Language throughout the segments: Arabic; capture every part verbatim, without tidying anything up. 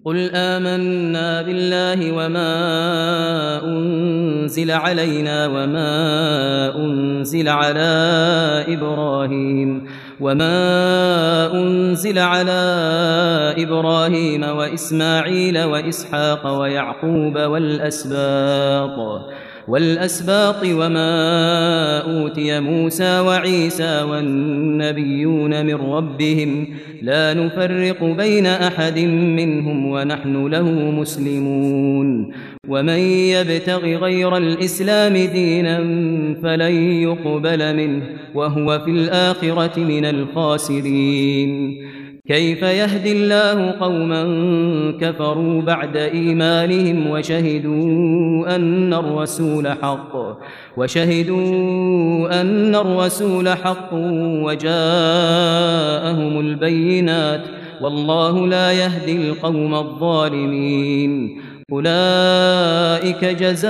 قل آمنا بالله وما أنزل علينا وما أنزل على إبراهيم وما أنزل على إبراهيم وإسماعيل وإسحاق ويعقوب والأسباط والأسباط وما أوتي موسى وعيسى والنبيون من ربهم لا نفرق بين أحد منهم ونحن له مسلمون ومن يبتغ غير الإسلام دينا فلن يقبل منه وهو في الآخرة من الخاسرين كيف يهدي الله قوما كفروا بعد إيمانهم وشهدوا أن الرسول حق وشهدوا أن الرسول حق وجاءهم البينات والله لا يهدي القوم الظالمين أولئك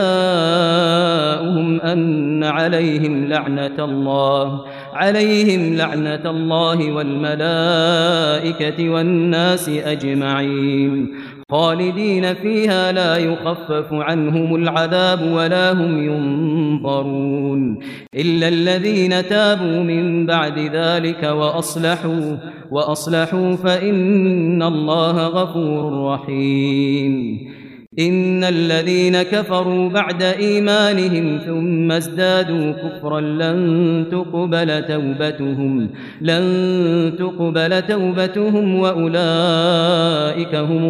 جزاؤهم أن عليهم لعنة الله عليهم لعنة الله والملائكة والناس أجمعين خالدين فيها لا يخفف عنهم العذاب ولا هم ينظرون إلا الذين تابوا من بعد ذلك وأصلحوا وأصلحوا فإن الله غفور رحيم إن الذين كفروا بعد إيمانهم ثم ازدادوا كفرا لن تقبل توبتهم لن تقبل توبتهم وأولئك هم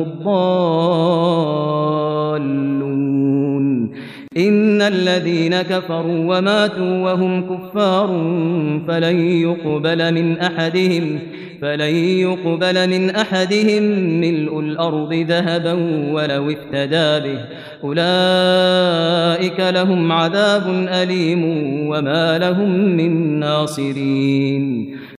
الضالون إن الذين كفروا وماتوا وهم كفار فلن يقبل من أحدهم فلن يقبل من أحدهم ملء الأرض ذهبا ولو افتدى به أولئك لهم عذاب أليم وما لهم من ناصرين